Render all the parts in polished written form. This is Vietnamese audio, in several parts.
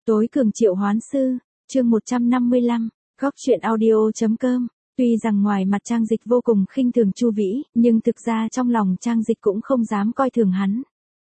Tối cường triệu hoán sư, chương 155, góc truyện audio.com. Tuy rằng ngoài mặt Trang Dịch vô cùng khinh thường Chu Vĩ, nhưng thực ra trong lòng Trang Dịch cũng không dám coi thường hắn.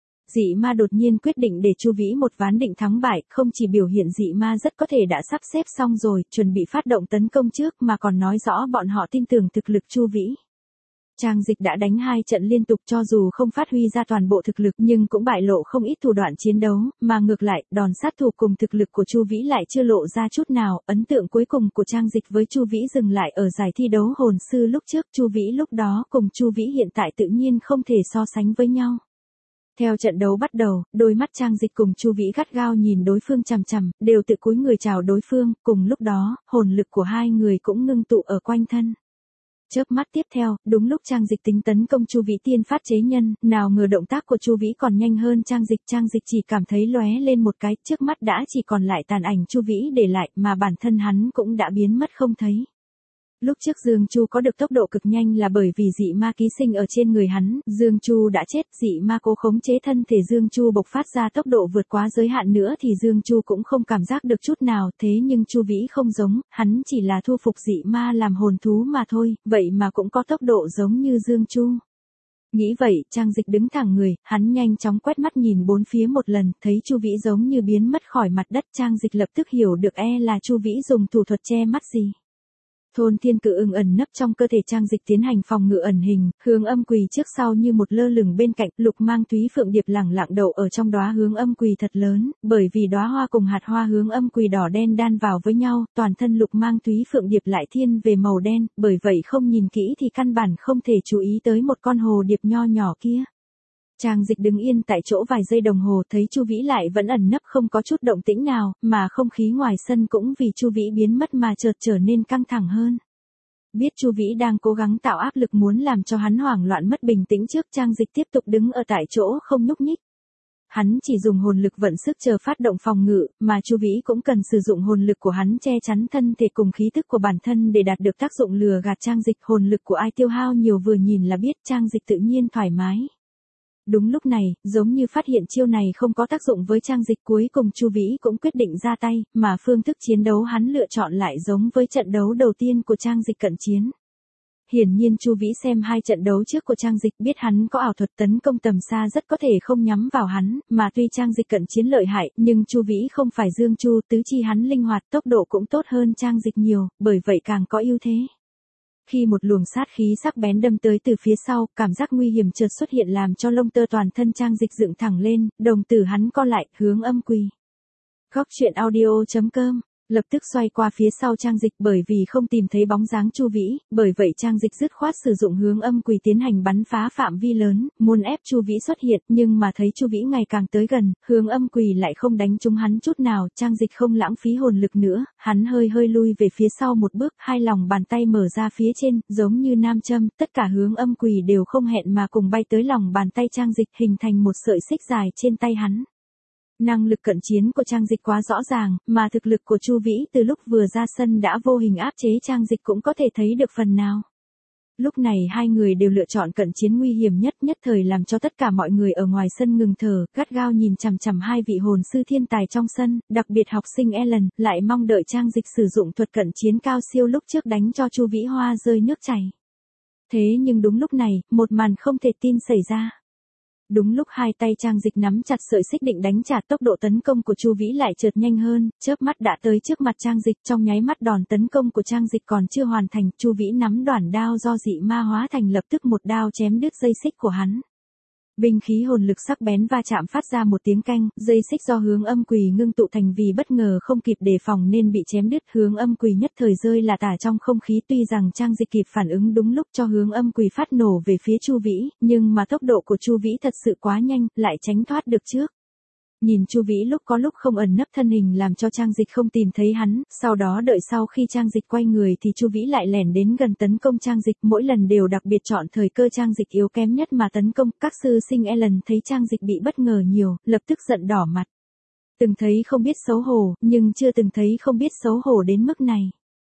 Dị ma đột nhiên quyết định để Chu Vĩ một ván định thắng bại, không chỉ biểu hiện dị ma rất có thể đã sắp xếp xong rồi, chuẩn bị phát động tấn công trước mà còn nói rõ bọn họ tin tưởng thực lực Chu Vĩ. Trang Dịch đã đánh 2 trận liên tục cho dù không phát huy ra toàn bộ thực lực nhưng cũng bại lộ không ít thủ đoạn chiến đấu, mà ngược lại, đòn sát thủ cùng thực lực của Chu Vĩ lại chưa lộ ra chút nào. Ấn tượng cuối cùng của Trang Dịch với Chu Vĩ dừng lại ở giải thi đấu hồn sư lúc trước. Chu Vĩ lúc đó cùng Chu Vĩ hiện tại tự nhiên không thể so sánh với nhau. Theo trận đấu bắt đầu, đôi mắt Trang Dịch cùng Chu Vĩ gắt gao nhìn đối phương chằm chằm, đều tự cúi người chào đối phương, cùng lúc đó, hồn lực của hai người cũng ngưng tụ ở quanh thân. Chớp mắt tiếp theo, đúng lúc Trang Dịch tính tấn công Chu Vĩ tiên phát chế nhân, nào ngờ động tác của Chu Vĩ còn nhanh hơn Trang Dịch chỉ cảm thấy lóe lên một cái, trước mắt đã chỉ còn lại tàn ảnh Chu Vĩ để lại, mà bản thân hắn cũng đã biến mất không thấy. Lúc trước Dương Chu có được tốc độ cực nhanh là bởi vì dị ma ký sinh ở trên người hắn, Dương Chu đã chết, dị ma cố khống chế thân thể Dương Chu bộc phát ra tốc độ vượt quá giới hạn nữa thì Dương Chu cũng không cảm giác được chút nào, thế nhưng Chu Vĩ không giống, hắn chỉ là thu phục dị ma làm hồn thú mà thôi, vậy mà cũng có tốc độ giống như Dương Chu. Nghĩ vậy, Trang Dịch đứng thẳng người, hắn nhanh chóng quét mắt nhìn bốn phía một lần, thấy Chu Vĩ giống như biến mất khỏi mặt đất. Trang Dịch lập tức hiểu được là Chu Vĩ dùng thủ thuật che mắt gì. Thôn thiên cự ưng ẩn nấp trong cơ thể Trang Dịch tiến hành phòng ngự ẩn hình, hướng âm quỳ trước sau như một lơ lửng bên cạnh. Lục mang túy phượng điệp lẳng lặng đậu ở trong đóa hướng âm quỳ thật lớn, bởi vì đóa hoa cùng hạt hoa hướng âm quỳ đỏ đen đan vào với nhau, toàn thân lục mang túy phượng điệp lại thiên về màu đen, bởi vậy không nhìn kỹ thì căn bản không thể chú ý tới một con hồ điệp nho nhỏ kia. Trang Dịch đứng yên tại chỗ vài giây đồng hồ, thấy Chu Vĩ lại vẫn ẩn nấp không có chút động tĩnh nào, mà không khí ngoài sân cũng vì Chu Vĩ biến mất mà chợt trở nên căng thẳng hơn. Biết Chu Vĩ đang cố gắng tạo áp lực muốn làm cho hắn hoảng loạn mất bình tĩnh trước, Trang Dịch tiếp tục đứng ở tại chỗ không nhúc nhích. Hắn chỉ dùng hồn lực vận sức chờ phát động phòng ngự, mà Chu Vĩ cũng cần sử dụng hồn lực của hắn che chắn thân thể cùng khí tức của bản thân để đạt được tác dụng lừa gạt Trang Dịch. Hồn lực của ai tiêu hao nhiều vừa nhìn là biết, Trang Dịch tự nhiên thoải mái. Đúng lúc này, giống như phát hiện chiêu này không có tác dụng với Trang Dịch, cuối cùng Chu Vĩ cũng quyết định ra tay, mà phương thức chiến đấu hắn lựa chọn lại giống với trận đấu đầu tiên của Trang Dịch cận chiến. Hiển nhiên Chu Vĩ xem 2 trận đấu trước của Trang Dịch biết hắn có ảo thuật tấn công tầm xa rất có thể không nhắm vào hắn, mà tuy Trang Dịch cận chiến lợi hại, nhưng Chu Vĩ không phải Dương Chu, tứ chi hắn linh hoạt, tốc độ cũng tốt hơn Trang Dịch nhiều, bởi vậy càng có ưu thế. Khi một luồng sát khí sắc bén đâm tới từ phía sau, cảm giác nguy hiểm chợt xuất hiện làm cho lông tơ toàn thân Trang Dịch dựng thẳng lên, đồng tử hắn co lại, hướng âm quỳ. Góc truyện audio.com, lập tức xoay qua phía sau Trang Dịch, bởi vì không tìm thấy bóng dáng Chu Vĩ, bởi vậy Trang Dịch dứt khoát sử dụng hướng âm quỳ tiến hành bắn phá phạm vi lớn, muốn ép Chu Vĩ xuất hiện, nhưng mà thấy Chu Vĩ ngày càng tới gần, hướng âm quỳ lại không đánh trúng hắn chút nào. Trang Dịch không lãng phí hồn lực nữa, hắn hơi lui về phía sau một bước, 2 lòng bàn tay mở ra phía trên, giống như nam châm, tất cả hướng âm quỳ đều không hẹn mà cùng bay tới lòng bàn tay Trang Dịch, hình thành một sợi xích dài trên tay hắn. Năng lực cận chiến của Trang Dịch quá rõ ràng, mà thực lực của Chu Vĩ từ lúc vừa ra sân đã vô hình áp chế Trang Dịch cũng có thể thấy được phần nào. Lúc này hai người đều lựa chọn cận chiến nguy hiểm nhất thời làm cho tất cả mọi người ở ngoài sân ngừng thở, gắt gao nhìn chằm chằm 2 vị hồn sư thiên tài trong sân, đặc biệt học sinh Ellen, lại mong đợi Trang Dịch sử dụng thuật cận chiến cao siêu lúc trước đánh cho Chu Vĩ hoa rơi nước chảy. Thế nhưng đúng lúc này, một màn không thể tin xảy ra. Đúng lúc 2 tay Trang Dịch nắm chặt sợi xích định đánh trả, tốc độ tấn công của Chu Vĩ lại chợt nhanh hơn, chớp mắt đã tới trước mặt Trang Dịch. Trong nháy mắt đòn tấn công của Trang Dịch còn chưa hoàn thành, Chu Vĩ nắm đoản đao do dị ma hóa thành lập tức một đao chém đứt dây xích của hắn. Binh khí hồn lực sắc bén va chạm phát ra một tiếng canh, dây xích do hướng âm quỳ ngưng tụ thành vì bất ngờ không kịp đề phòng nên bị chém đứt, hướng âm quỳ nhất thời rơi là tả trong không khí. Tuy rằng Trang Dịch kịp phản ứng đúng lúc cho hướng âm quỳ phát nổ về phía Chu Vĩ, nhưng mà tốc độ của Chu Vĩ thật sự quá nhanh, lại tránh thoát được trước. Nhìn Chu Vĩ lúc có lúc không ẩn nấp thân hình làm cho Trang Dịch không tìm thấy hắn, sau đó đợi sau khi Trang Dịch quay người thì Chu Vĩ lại lẻn đến gần tấn công Trang Dịch, mỗi lần đều đặc biệt chọn thời cơ Trang Dịch yếu kém nhất mà tấn công. Các sư sinh Ellen thấy Trang Dịch bị bất ngờ nhiều, lập tức giận đỏ mặt. Từng thấy không biết xấu hổ, nhưng chưa từng thấy không biết xấu hổ đến mức này.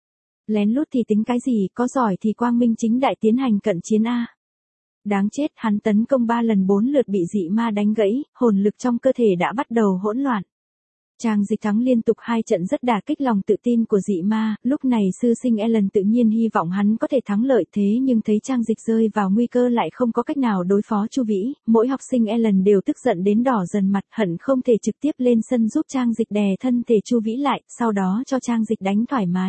Lén lút thì tính cái gì, có giỏi thì quang minh chính đại tiến hành cận chiến a. Đáng chết, hắn tấn công 3 lần 4 lượt bị dị ma đánh gãy, hồn lực trong cơ thể đã bắt đầu hỗn loạn. Trang Dịch thắng liên tục 2 trận rất đả kích lòng tự tin của dị ma, lúc này sư sinh Ellen tự nhiên hy vọng hắn có thể thắng lợi thế nhưng thấy Trang Dịch rơi vào nguy cơ lại không có cách nào đối phó Chu Vĩ, mỗi học sinh Ellen đều tức giận đến đỏ dần mặt, hận không thể trực tiếp lên sân giúp Trang Dịch đè thân thể Chu Vĩ lại, sau đó cho Trang Dịch đánh thoải mái.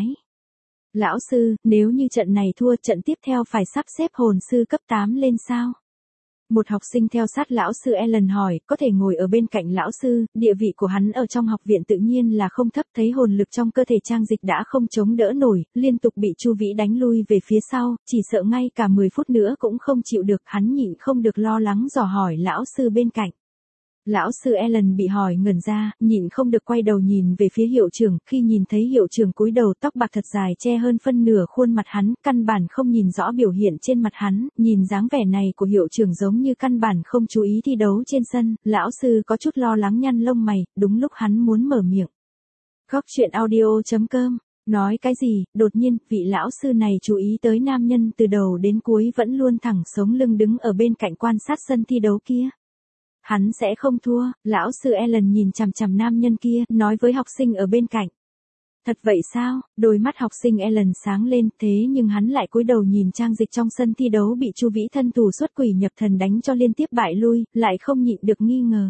Lão sư, nếu như trận này thua trận tiếp theo phải sắp xếp hồn sư cấp 8 lên sao? Một học sinh theo sát lão sư Ellen hỏi, có thể ngồi ở bên cạnh lão sư, địa vị của hắn ở trong học viện tự nhiên là không thấp, thấy hồn lực trong cơ thể Trang Dịch đã không chống đỡ nổi, liên tục bị Chu Vĩ đánh lui về phía sau, chỉ sợ ngay cả 10 phút nữa cũng không chịu được, hắn nhịn không được lo lắng dò hỏi lão sư bên cạnh. Lão sư Ellen bị hỏi ngẩn ra, nhịn không được quay đầu nhìn về phía hiệu trưởng, khi nhìn thấy hiệu trưởng cúi đầu tóc bạc thật dài che hơn phân nửa khuôn mặt hắn, căn bản không nhìn rõ biểu hiện trên mặt hắn, nhìn dáng vẻ này của hiệu trưởng giống như căn bản không chú ý thi đấu trên sân, lão sư có chút lo lắng nhăn lông mày, đúng lúc hắn muốn mở miệng. Góc truyện audio.com nói cái gì, đột nhiên, vị lão sư này chú ý tới nam nhân từ đầu đến cuối vẫn luôn thẳng sống lưng đứng ở bên cạnh quan sát sân thi đấu kia. Hắn sẽ không thua, lão sư Ellen nhìn chằm chằm nam nhân kia, nói với học sinh ở bên cạnh. Thật vậy sao, đôi mắt học sinh Ellen sáng lên, thế nhưng hắn lại cúi đầu nhìn Trang Dịch trong sân thi đấu bị Chu Vĩ thân thủ xuất quỷ nhập thần đánh cho liên tiếp bại lui, lại không nhịn được nghi ngờ.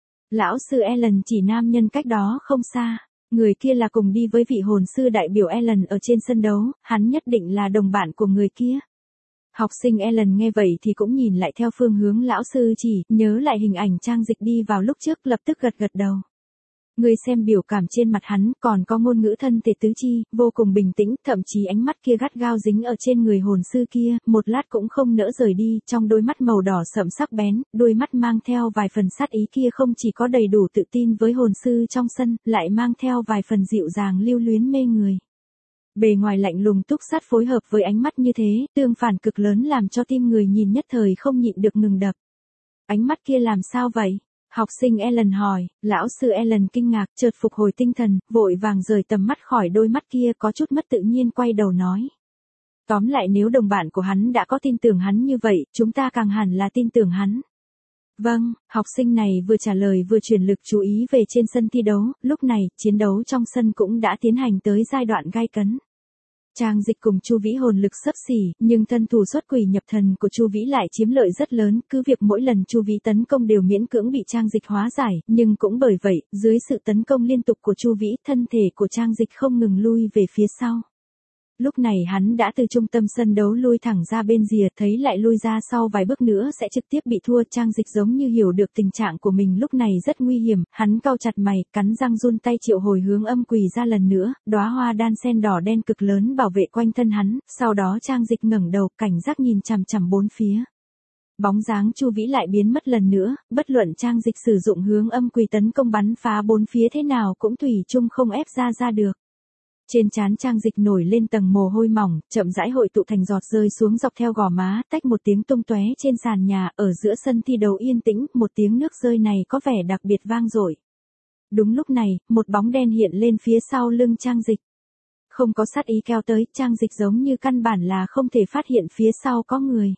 Lão sư Ellen chỉ nam nhân cách đó không xa, người kia là cùng đi với vị hồn sư đại biểu Ellen ở trên sân đấu, hắn nhất định là đồng bạn của người kia. Học sinh Ellen nghe vậy thì cũng nhìn lại theo phương hướng lão sư chỉ, nhớ lại hình ảnh Trang Dịch đi vào lúc trước lập tức gật đầu. Người xem biểu cảm trên mặt hắn, còn có ngôn ngữ thân thể tứ chi, vô cùng bình tĩnh, thậm chí ánh mắt kia gắt gao dính ở trên người hồn sư kia, một lát cũng không nỡ rời đi, trong đôi mắt màu đỏ sẫm sắc bén, đôi mắt mang theo vài phần sát ý kia không chỉ có đầy đủ tự tin với hồn sư trong sân, lại mang theo vài phần dịu dàng lưu luyến mê người. Bề ngoài lạnh lùng túc sát phối hợp với ánh mắt như thế, tương phản cực lớn làm cho tim người nhìn nhất thời không nhịn được ngừng đập. Ánh mắt kia làm sao vậy? Học sinh Ellen hỏi, lão sư Ellen kinh ngạc, chợt phục hồi tinh thần, vội vàng rời tầm mắt khỏi đôi mắt kia có chút mất tự nhiên quay đầu nói. Tóm lại nếu đồng bạn của hắn đã có tin tưởng hắn như vậy, chúng ta càng hẳn là tin tưởng hắn. Vâng, học sinh này vừa trả lời vừa chuyển lực chú ý về trên sân thi đấu, lúc này, chiến đấu trong sân cũng đã tiến hành tới giai đoạn gay cấn. Trang Dịch cùng Chu Vĩ hồn lực xấp xỉ, nhưng thân thủ xuất quỷ nhập thần của Chu Vĩ lại chiếm lợi rất lớn, cứ việc mỗi lần Chu Vĩ tấn công đều miễn cưỡng bị Trang Dịch hóa giải, nhưng cũng bởi vậy, dưới sự tấn công liên tục của Chu Vĩ, thân thể của Trang Dịch không ngừng lui về phía sau. Lúc này hắn đã từ trung tâm sân đấu lui thẳng ra bên rìa, thấy lại lui ra sau vài bước nữa sẽ trực tiếp bị thua. Trang Dịch giống như hiểu được tình trạng của mình lúc này rất nguy hiểm, hắn cau chặt mày, cắn răng run tay triệu hồi hướng âm quỷ ra lần nữa, đóa hoa đan sen đỏ đen cực lớn bảo vệ quanh thân hắn, sau đó Trang Dịch ngẩng đầu, cảnh giác nhìn chằm chằm bốn phía. Bóng dáng Chu Vĩ lại biến mất lần nữa, bất luận Trang Dịch sử dụng hướng âm quỷ tấn công bắn phá bốn phía thế nào cũng thủy chung không ép ra được. Trên trán Trang Dịch nổi lên tầng mồ hôi mỏng, chậm rãi hội tụ thành giọt rơi xuống dọc theo gò má, tách một tiếng tung tóe trên sàn nhà, ở giữa sân thi đấu yên tĩnh, một tiếng nước rơi này có vẻ đặc biệt vang dội. Đúng lúc này, một bóng đen hiện lên phía sau lưng Trang Dịch. Không có sát ý kéo tới, Trang Dịch giống như căn bản là không thể phát hiện phía sau có người.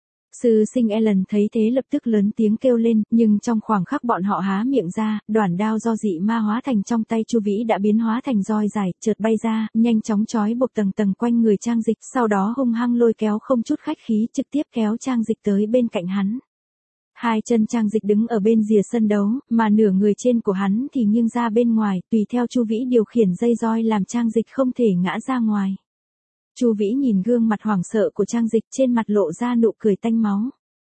Sư sinh Ellen thấy thế lập tức lớn tiếng kêu lên, nhưng trong khoảng khắc bọn họ há miệng ra, đoản đao do dị ma hóa thành trong tay Chu Vĩ đã biến hóa thành roi dài, chợt bay ra, nhanh chóng trói buộc tầng tầng quanh người Trang Dịch, sau đó hung hăng lôi kéo không chút khách khí, trực tiếp kéo Trang Dịch tới bên cạnh hắn. Hai chân Trang Dịch đứng ở bên rìa sân đấu, mà nửa người trên của hắn thì nghiêng ra bên ngoài, tùy theo Chu Vĩ điều khiển dây roi làm Trang Dịch không thể ngã ra ngoài. Chu Vĩ nhìn gương mặt hoảng sợ của Trang Dịch, trên mặt lộ ra nụ cười tanh máu.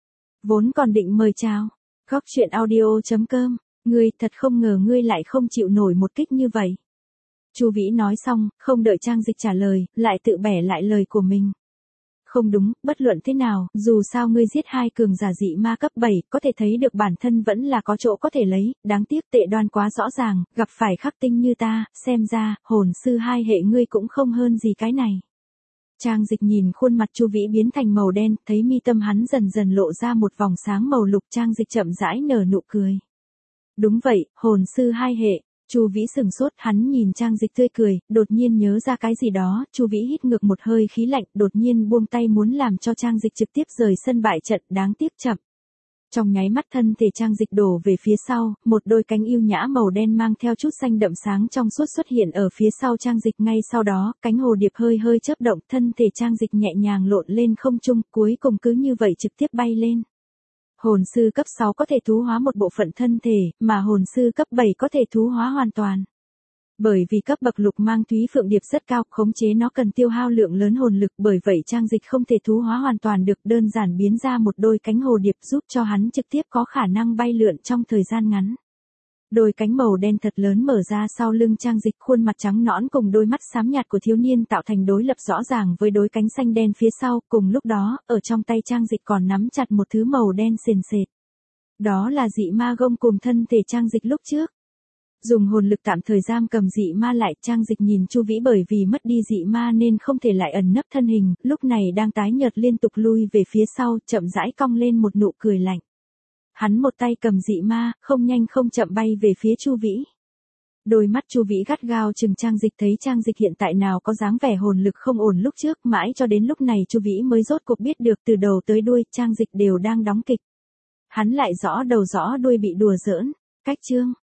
Vốn còn định mời chào. Góc truyện audio.com, ngươi thật không ngờ ngươi lại không chịu nổi một kích như vậy. Chu Vĩ nói xong, không đợi Trang Dịch trả lời, lại tự bẻ lại lời của mình. Không đúng, bất luận thế nào, dù sao ngươi giết hai cường giả dị ma cấp 7, có thể thấy được bản thân vẫn là có chỗ có thể lấy, đáng tiếc tệ đoan quá rõ ràng, gặp phải khắc tinh như ta, xem ra, hồn sư hai hệ ngươi cũng không hơn gì cái này. Trang Dịch nhìn khuôn mặt Chu Vĩ biến thành màu đen, thấy mi tâm hắn dần dần lộ ra một vòng sáng màu lục, Trang Dịch chậm rãi nở nụ cười. Đúng vậy, hồn sư hai hệ. Chu Vĩ sừng sốt, hắn nhìn Trang Dịch tươi cười, đột nhiên nhớ ra cái gì đó, Chu Vĩ hít ngược một hơi khí lạnh, đột nhiên buông tay muốn làm cho Trang Dịch trực tiếp rời sân bại trận, đáng tiếc chậm. Trong nháy mắt thân thể Trang Dịch đổ về phía sau, một đôi cánh yêu nhã màu đen mang theo chút xanh đậm sáng trong suốt xuất hiện ở phía sau Trang Dịch, ngay sau đó, cánh hồ điệp hơi hơi chớp động, thân thể Trang Dịch nhẹ nhàng lộn lên không trung, cuối cùng cứ như vậy trực tiếp bay lên. Hồn sư cấp 6 có thể thú hóa một bộ phận thân thể, mà hồn sư cấp 7 có thể thú hóa hoàn toàn. Bởi vì cấp bậc lục mang Thúy Phượng Điệp rất cao, khống chế nó cần tiêu hao lượng lớn hồn lực, bởi vậy Trang Dịch không thể thú hóa hoàn toàn được, đơn giản biến ra một đôi cánh hồ điệp giúp cho hắn trực tiếp có khả năng bay lượn trong thời gian ngắn. Đôi cánh màu đen thật lớn mở ra sau lưng Trang Dịch, khuôn mặt trắng nõn cùng đôi mắt xám nhạt của thiếu niên tạo thành đối lập rõ ràng với đôi cánh xanh đen phía sau, cùng lúc đó, ở trong tay Trang Dịch còn nắm chặt một thứ màu đen sền sệt. Đó là dị ma gông cùng thân thể Trang Dịch lúc trước. Dùng hồn lực tạm thời giam cầm dị ma lại, Trang Dịch nhìn Chu Vĩ bởi vì mất đi dị ma nên không thể lại ẩn nấp thân hình, lúc này đang tái nhợt liên tục lui về phía sau, chậm rãi cong lên một nụ cười lạnh. Hắn một tay cầm dị ma, không nhanh không chậm bay về phía Chu Vĩ. Đôi mắt Chu Vĩ gắt gao chừng Trang Dịch, thấy Trang Dịch hiện tại nào có dáng vẻ hồn lực không ổn lúc trước, mãi cho đến lúc này Chu Vĩ mới rốt cuộc biết được từ đầu tới đuôi Trang Dịch đều đang đóng kịch. Hắn lại rõ đầu rõ đuôi bị đùa giỡn. Cách chương